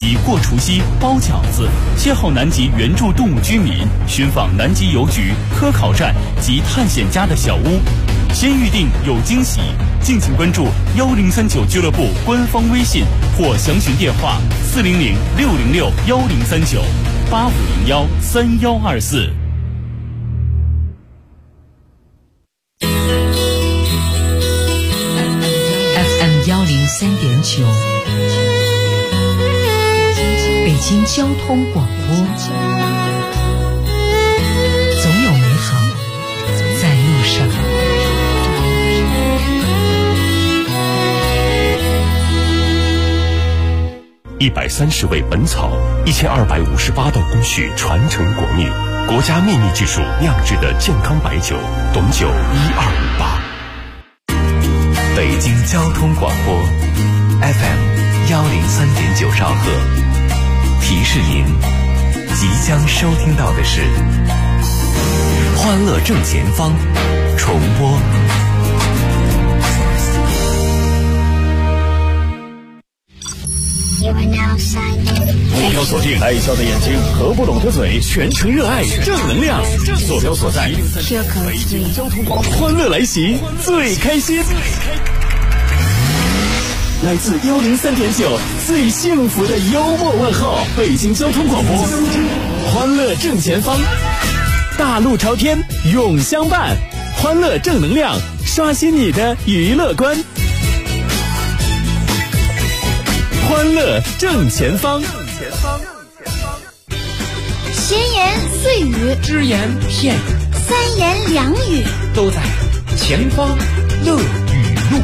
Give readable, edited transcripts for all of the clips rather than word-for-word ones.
及过除夕、包饺子，邂逅南极原住动物居民，寻访南极邮局、科考站及探险家的小屋。先预定有惊喜，敬请关注1039俱乐部官方微信或详询电话400-606-1039-8501-3124。 103.9，北京交通广播，总有美好在路上。 130味本草，1258道工序传承国秘，国家秘密技术酿制的健康白酒，董酒1258。 北京交通广播 FM103.9兆赫，提示您即将收听到的是欢乐正前方重播。 目标锁定爱笑的眼睛和不拢的嘴，全程热爱正能量。坐标所在北京交通广播，欢乐来袭，最开心。来自103.9最幸福的幽默问候，北京交通广播，欢乐正前方，大路朝天永相伴，欢乐正能量，刷新你的娱乐观。欢乐正前方， 闲言碎语， 只言片语， 三言两语， 都在前方乐语录。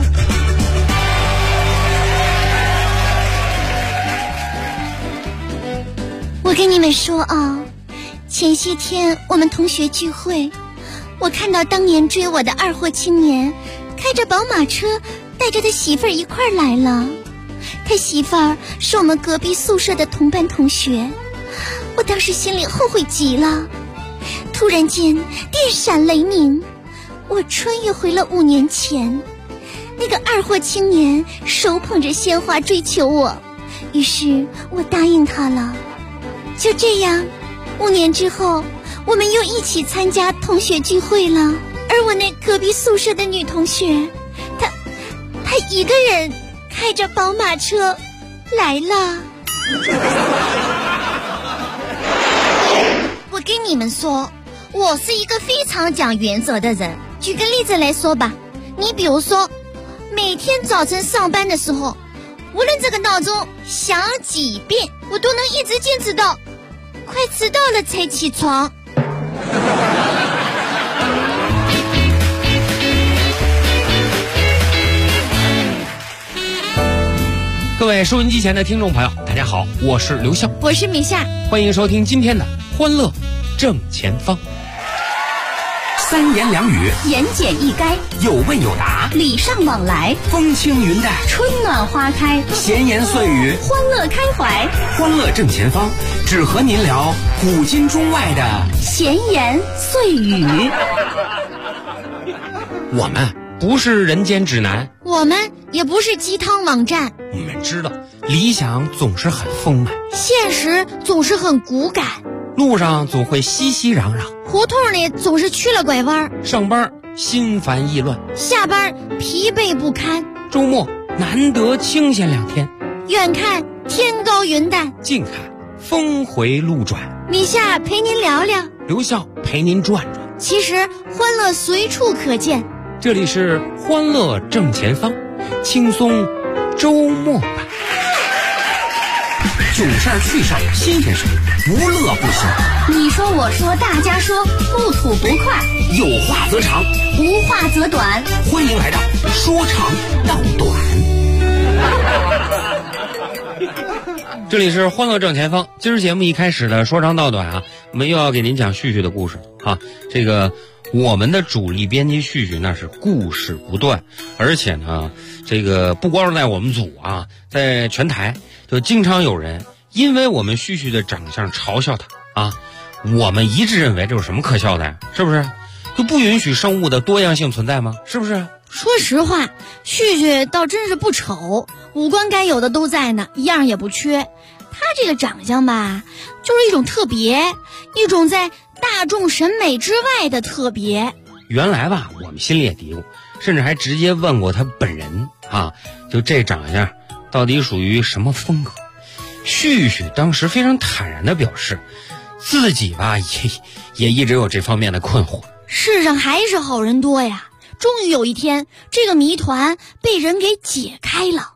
我跟你们说啊，前些天我们同学聚会，我看到当年追我的二货青年开着宝马车带着他媳妇儿一块儿来了。他媳妇儿是我们隔壁宿舍的同班同学，我当时心里后悔极了。突然间电闪雷鸣，我穿越回了5年前。那个二货青年手捧着鲜花追求我，于是我答应他了。就这样，5年之后，我们又一起参加同学聚会了。而我那隔壁宿舍的女同学，她一个人开着宝马车来了。我跟你们说，我是一个非常讲原则的人。举个例子来说吧，你比如说，每天早晨上班的时候，无论这个闹钟响几遍，我都能一直坚持到快迟到了才起床。 各位收音机前的听众朋友，大家好，我是刘笑， 我是米夏， 欢迎收听今天的欢乐正前方。 三言两语， 言简意赅， 有问有答， 礼尚往来， 风轻云淡， 春暖花开， 闲言碎语， 欢乐开怀。 欢乐正前方，只和您聊古今中外的闲言碎语。 我们不是人间指南， 我们也不是鸡汤网站。 我们知道理想总是很丰满， 现实总是很骨感， 路上总会熙熙攘攘， 胡同里总是曲了拐弯， 上班心烦意乱， 下班疲惫不堪， 周末难得清闲2天， 远看天高云淡， 近看峰回路转。 米夏陪您聊聊， 刘笑陪您转转。 其实欢乐随处可见， 这里是欢乐正前方，轻松周末版。 囧事儿、趣事儿、新鲜事儿，无乐不行。 你说我说大家说，不吐不快， 有话则长， 无话则短。 欢迎来到说长道短。 这里是欢乐正前方，今儿节目一开始的说长道短啊，我们又要给您讲旭旭的故事啊。这个我们的主力编辑旭旭那是故事不断，而且呢，这个不光是在我们组啊，在全台就经常有人因为我们旭旭的长相嘲笑他啊。我们一致认为这有什么可笑的呀？是不是？就不允许生物的多样性存在吗？是不是？ 说实话，旭旭倒真是不丑，五官该有的都在呢，一样也不缺。 他这个长相吧，就是一种特别，一种在大众审美之外的特别。 原来吧，我们心里也嘀咕，甚至还直接问过他本人啊，就这长相到底属于什么风格？旭旭当时非常坦然地表示，自己吧也一直有这方面的困惑。 世上还是好人多呀，终于有一天，这个谜团被人给解开了。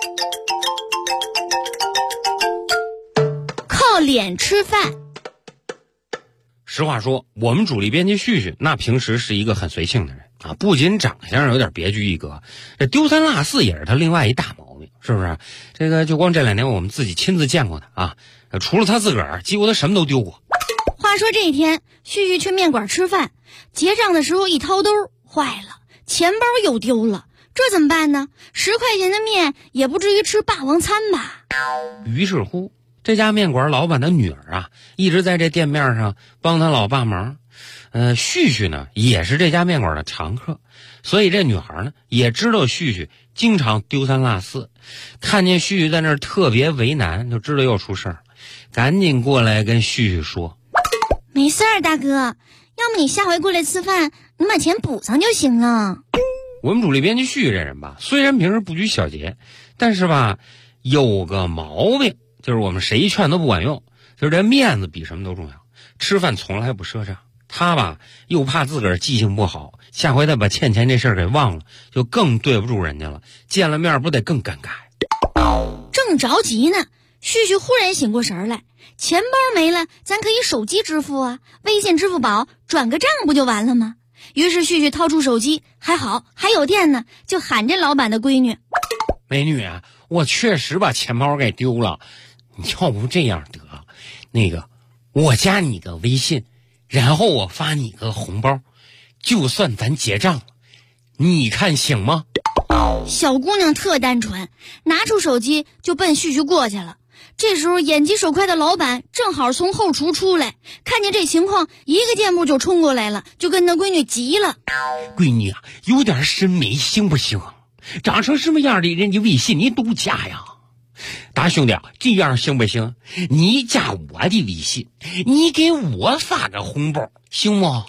靠脸吃饭。 实话说，我们主力编辑旭旭那平时是一个很随性的人啊，不仅长相有点别具一格，这丢三落四也是他另外一大毛病，是不是？这个就光这2年我们自己亲自见过的啊，除了他自个儿，几乎他什么都丢过。 话说这一天，旭旭去面馆吃饭，结账的时候一掏兜，坏了，钱包又丢了，这怎么办呢？10块钱的面也不至于吃霸王餐吧？ 于是乎，这家面馆老板的女儿啊，一直在这店面上帮他老爸忙。旭旭呢也是这家面馆的常客，所以这女孩呢也知道旭旭经常丢三落四，看见旭旭在那儿特别为难，就知道要出事儿，赶紧过来跟旭旭说：“ 没事儿，大哥，要么你下回过来吃饭，你把钱补上就行了。” 我们主力编辑旭旭这人吧，虽然平时不拘小节，但是吧有个毛病，就是我们谁劝都不管用，就是这面子比什么都重要，吃饭从来不赊账。他吧又怕自个儿记性不好，下回再把欠钱这事儿给忘了，就更对不住人家了，见了面不得更尴尬。 正着急呢，旭旭忽然醒过神来，钱包没了，咱可以手机支付啊，微信、支付宝转个账不就完了吗？于是旭旭掏出手机，还好还有电呢，就喊这老板的闺女：“ 美女啊，我确实把钱包给丢了，你要不这样得，那个我加你个微信，然后我发你个红包，就算咱结账了，你看行吗？” 小姑娘特单纯，拿出手机就奔旭旭过去了。这时候眼疾手快的老板正好从后厨出来，看见这情况，一个箭步就冲过来了，就跟他闺女急了：“ 闺女啊，有点审美行不行？长成什么样的人的微信你都加呀？大兄弟，这样行不行？你加我的微信，你给我发个红包，行吗？”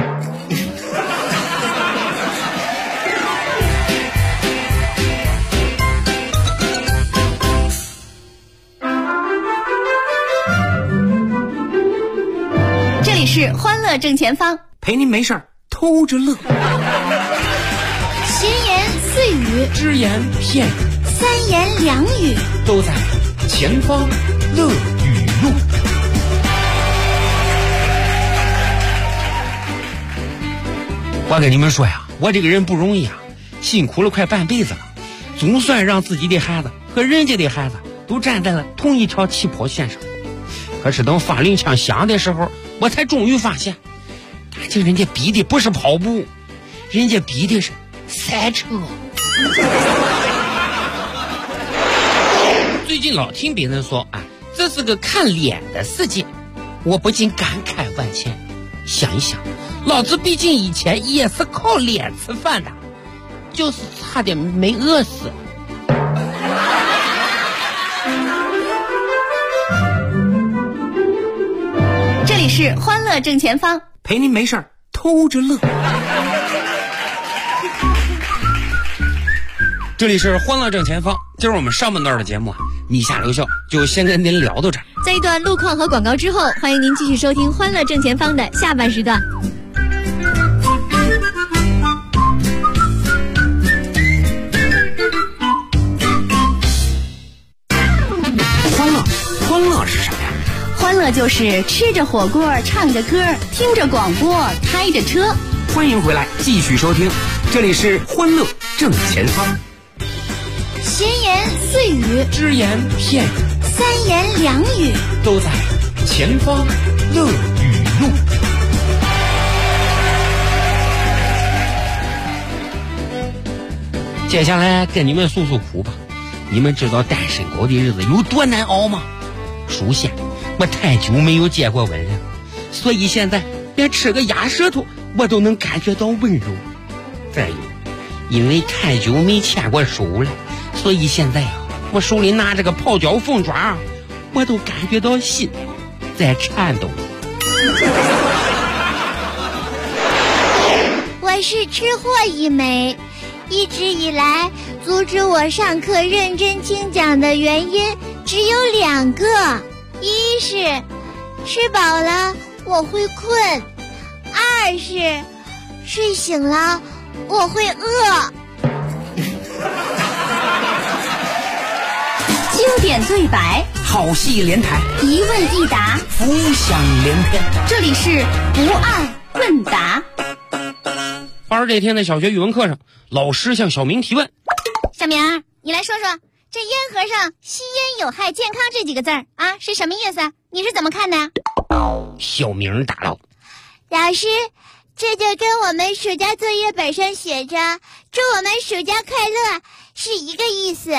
这里是欢乐正前方， 陪您没事儿偷着乐， 闲言碎语， 只言片语， 三言两语， 都在前方乐语录。 我跟你们说呀，我这个人不容易啊，辛苦了快半辈子了，总算让自己的孩子和人家的孩子都站在了同一条起跑线上。可是等发令枪响的时候，我才终于发现，这人家比的不是跑步，人家比的是赛车。最近老听别人说啊，这是个看脸的世界，我不禁感慨万千。想一想，老子毕竟以前也是靠脸吃饭的，就是差点没饿死。 这里是欢乐正前方， 陪您没事儿偷着乐。 这里是欢乐正前方，今儿我们上半段的节目啊，你下留校就先跟您聊到这儿。 在一段路况和广告之后，欢迎您继续收听欢乐正前方的下半时段。 欢乐是什么呀？ 欢乐就是吃着火锅，唱着歌，听着广播，开着车。 欢迎回来，继续收听，这里是欢乐正前方。 闲言碎语， 只言片语， 三言两语， 都在前方乐语录。 接下来跟你们诉诉苦吧。你们知道单身狗的日子有多难熬吗？首先，我太久没有接过吻了，所以现在连吃个鸭舌头我都能感觉到温柔。再有，因为太久没牵过手了，所以现在啊，我手里拿着个泡脚凤爪， 我都感觉到心在颤抖。 我是吃货一枚，一直以来阻止我上课认真听讲的原因只有2个，一是吃饱了我会困，二是睡醒了我会饿。 经典对白， 好戏连台， 一问一答， 浮想联翩。 这里是不二问答。 话说这天在小学语文课上，老师向小明提问： 小明，你来说说这烟盒上吸烟有害健康这几个字啊是什么意思？你是怎么看的？ 小明答道： 老师，这就跟我们暑假作业本上写着祝我们暑假快乐是一个意思。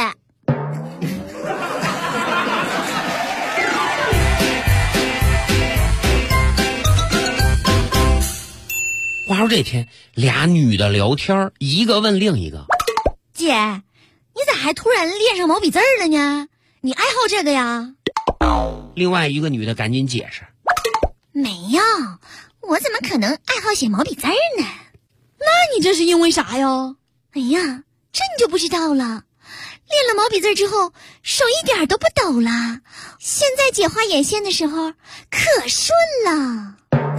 话说这天俩女的聊天，一个问另一个： 姐，你咋还突然练上毛笔字了呢？你爱好这个呀？ 另外一个女的赶紧解释： 没有，我怎么可能爱好写毛笔字呢？ 那你这是因为啥呀？ 哎呀，这你就不知道了。练了毛笔字之后，手一点都不抖了。现在姐画眼线的时候可顺了。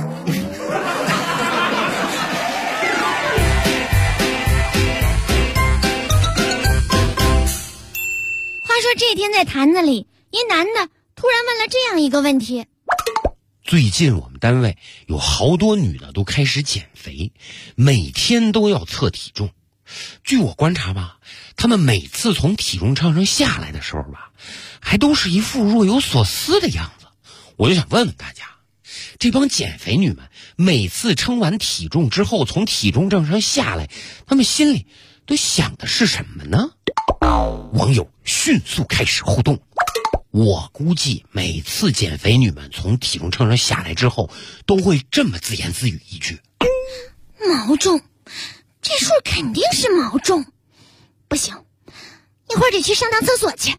话说这天在坛子里，一男的突然问了这样一个问题： 最近我们单位有好多女的都开始减肥，每天都要测体重。据我观察吧，她们每次从体重秤上下来的时候吧，还都是一副若有所思的样子。我就想问问大家，这帮减肥女们每次称完体重之后从体重秤上下来，她们心里都想的是什么呢？网友迅速开始互动。我估计每次减肥女们从体重秤上下来之后，都会这么自言自语一句： 毛重，这数肯定是毛重，不行，一会儿得去上趟厕所去。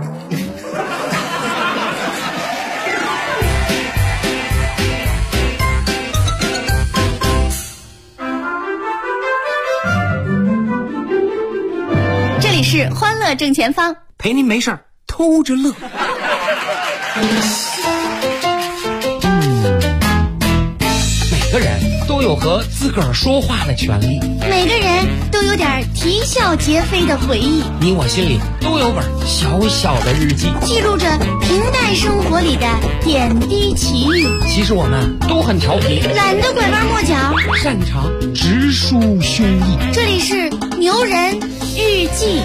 这里是欢乐正前方， 陪您没事儿偷着乐。 每个人都有和自个儿说话的权利， 每个人都有点啼笑皆非的回忆， 你我心里都有本小小的日记， 记录着平淡生活里的点滴奇遇。 其实我们都很调皮， 懒得拐弯抹角， 擅长直抒胸臆。 这里是牛人日记。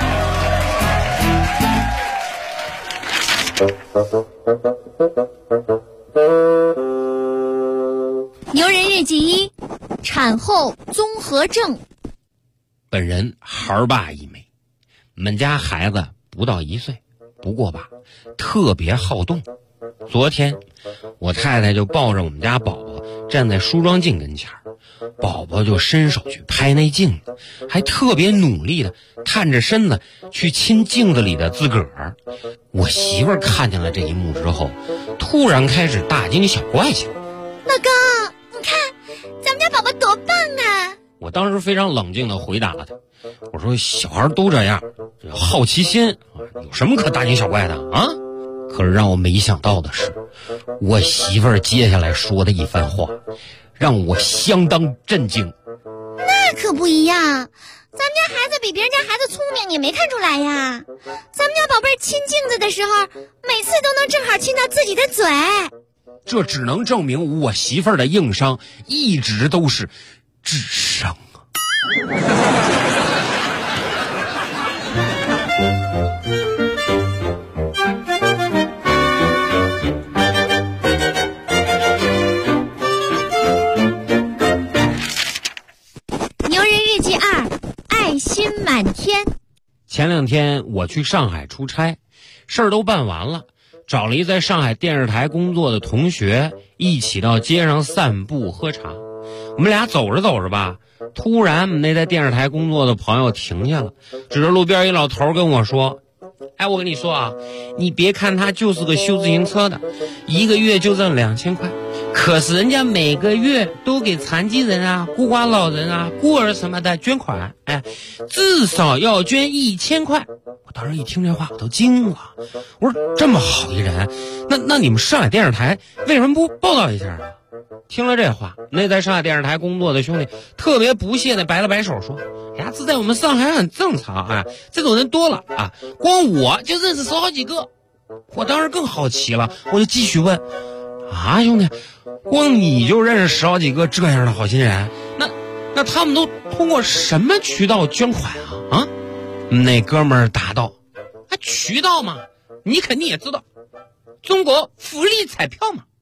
牛人日记1：产后综合症。 本人孩爸一枚，我们家孩子不到1岁，不过吧，特别好动。昨天我太太就抱着我们家宝宝站在梳妆镜跟前，宝宝就伸手去拍那镜子，还特别努力的探着身子去亲镜子里的自个儿。我媳妇儿看见了这一幕之后，突然开始大惊小怪起来： 老公，你看咱们家宝宝多棒啊！ 我当时非常冷静地回答了他，我说小孩都这样，好奇心有什么可大惊小怪的啊？可是让我没想到的是，我媳妇儿接下来说的一番话让我相当震惊。 那可不一样，咱们家孩子比别人家孩子聪明，你没看出来呀？咱们家宝贝亲镜子的时候，每次都能正好亲到自己的嘴。 这只能证明我媳妇儿的硬伤一直都是智商啊。 牛人日记2：爱心满天。 前2天我去上海出差，事儿都办完了，找了一在上海电视台工作的同学一起到街上散步喝茶。我们俩走着走着吧，突然那在电视台工作的朋友停下了，指着路边一老头跟我说： 哎，我跟你说啊，你别看他就是个修自行车的，一个月就挣2000块，可是人家每个月都给残疾人啊、孤寡老人啊、孤儿什么的捐款，哎，至少要捐1000块。我当时一听这话我都惊了，我说这么好一人，那你们上海电视台为什么不报道一下啊？听了这话，那在上海电视台工作的兄弟特别不屑地摆了摆手说：“哎呀，这在我们上海很正常啊，这种人多了啊，光我就认识10好几个。”我当时更好奇了，我就继续问：“啊，兄弟，光你就认识10好几个这样的好心人？那他们都通过什么渠道捐款啊？”啊，那哥们儿答道：“啊，渠道嘛，你肯定也知道，中国福利彩票嘛。”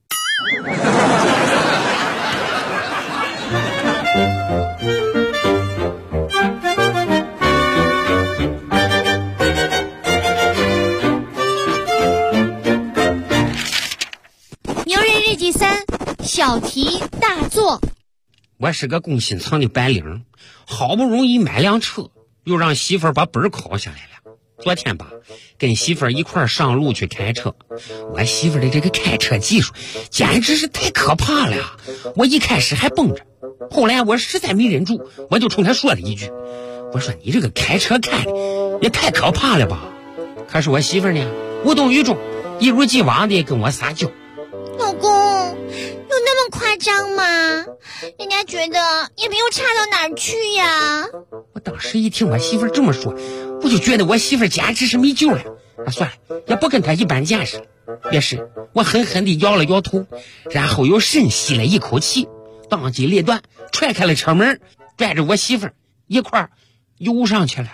牛人日记3，小题大做。 我是个工薪厂的白领，好不容易买辆车，又让媳妇儿把本考下来了。昨天吧，跟媳妇儿一块儿上路去开车，我媳妇儿的这个开车技术简直是太可怕了呀！我一开始还绷着，后来我实在没忍住，我就冲她说了一句：“我说你这个开车开的也太可怕了吧！”可是我媳妇儿呢，无动于衷，一如既往的跟我撒娇。 老公，有那么夸张吗？人家觉得也没有差到哪儿去呀。 我当时一听我媳妇儿这么说，我就觉得我媳妇儿简直是没救了。算了，也不跟她一般见识了。于是我狠狠地摇了摇头，然后又深吸了一口气，当机立断踹开了车门，拽着我媳妇儿一块儿游上去了。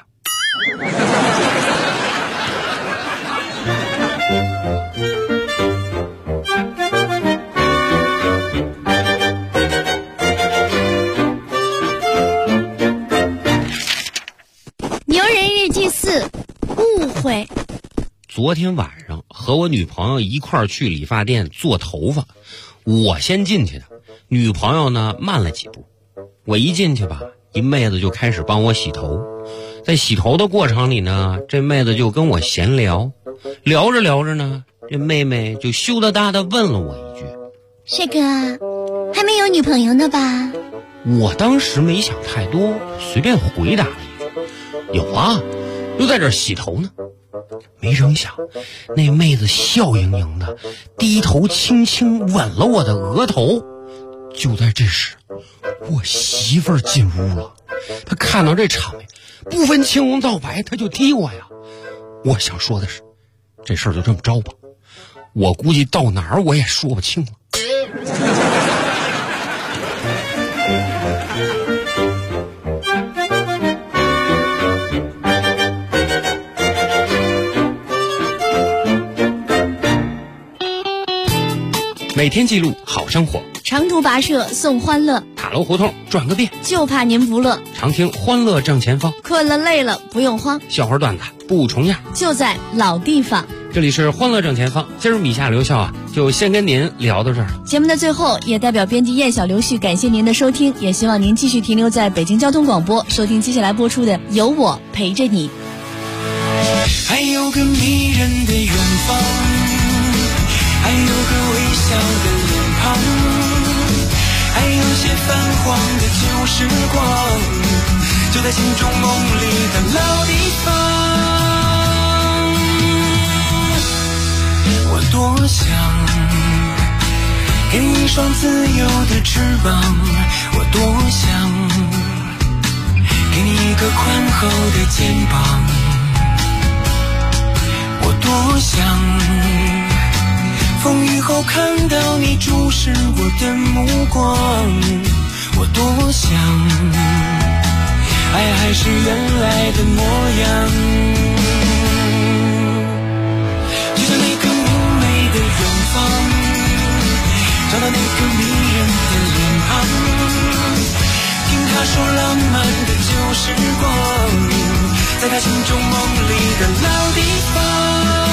误会。 昨天晚上和我女朋友一块儿去理发店做头发，我先进去的，女朋友呢慢了几步。我一进去吧，一妹子就开始帮我洗头。在洗头的过程里呢，这妹子就跟我闲聊，聊着聊着呢，这妹妹就羞答答地问了我一句：“ 帅哥，还没有女朋友呢吧？” 我当时没想太多，随便回答了一句：“有啊，就在这儿洗头呢。”没成想，那妹子笑盈盈的低头轻轻吻了我的额头。就在这时，我媳妇儿进屋了。她看到这场面，不分青红皂白，她就踢我呀。我想说的是，这事儿就这么着吧，我估计到哪儿我也说不清了。每天记录好生活， 长途跋涉送欢乐， 塔楼胡同转个遍， 就怕您不乐。 常听欢乐正前方， 困了累了不用慌， 笑话段子不重样， 就在老地方。 这里是欢乐正前方，今儿米夏刘笑啊，就先跟您聊到这儿。 节目的最后，也代表编辑燕小刘旭感谢您的收听，也希望您继续停留在北京交通广播，收听接下来播出的《有我陪着你》。 还有个迷人的远方，还有个微笑的脸庞，还有些泛黄的旧时光，就在心中梦里的老地方。我多想给你一双自由的翅膀，我多想给你一个宽厚的肩膀，我多想风雨后看到你注视我的目光，我多想爱还是原来的模样，就像那个明媚的远方，找到那个迷人的脸庞，听他说浪漫的旧时光，在他心中梦里的老地方。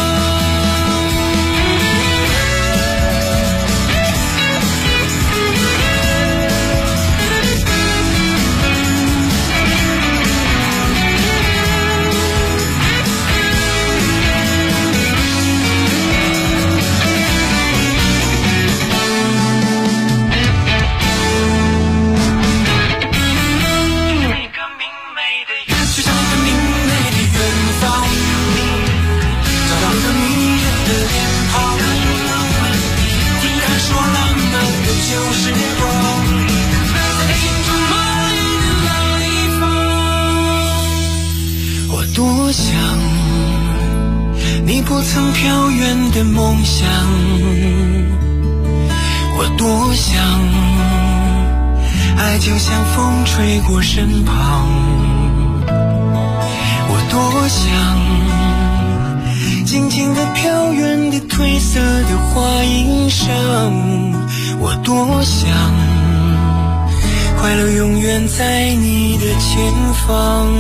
飘远的梦想，我多想，爱就像风吹过身旁，我多想，静静地飘远的褪色的花衣裳，我多想，快乐永远在你的前方。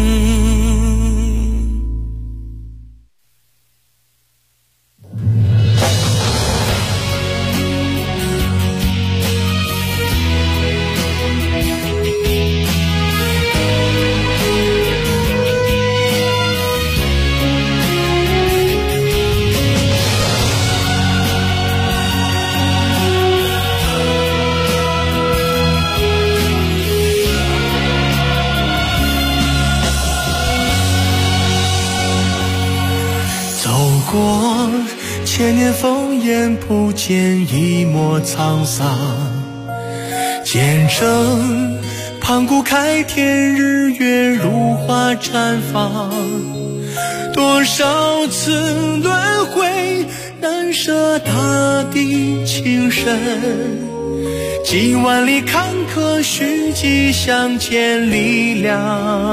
千年烽烟不见一抹沧桑，见证盘古开天，日月如花绽放。多少次轮回，难舍大地情深，几万里坎坷，虚迹相见力量。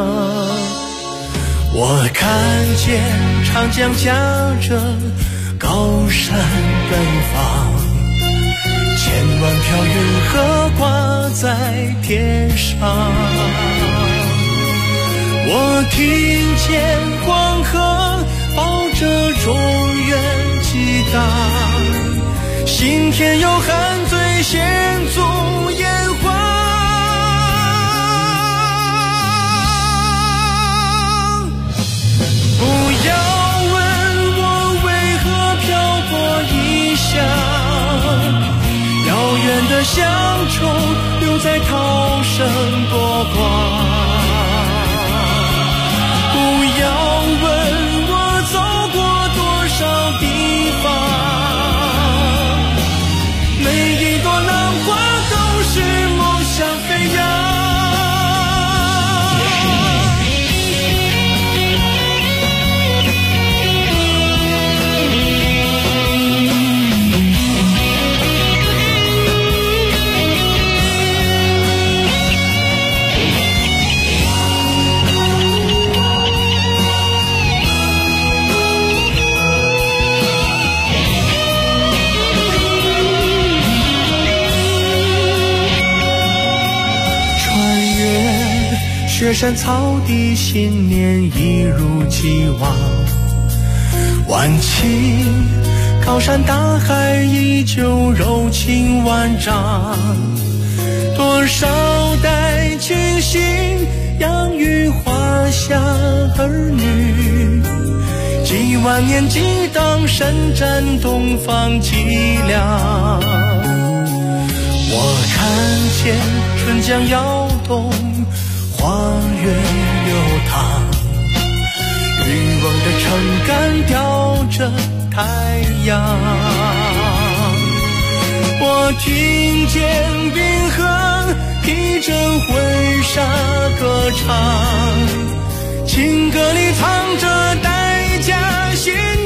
我看见长江夹着高山奔放，千万条云河挂在天上。我听见黄河抱着中原激荡，心田有汉醉献足烟花。不要问我为何漂泊异乡，遥远的乡愁留在涛声波光。不要问我走过多少地方，每一朵浪花都是梦想飞扬。雪山草地，信念一如既往。万顷高山大海，依旧柔情万丈。多少代亲信养育华夏儿女，几万年激荡，伸展东方脊梁。我看见春江摇动，花月流淌，渔翁的撑杆吊着太阳。我听见冰河披着婚纱歌唱，情歌里藏着代价。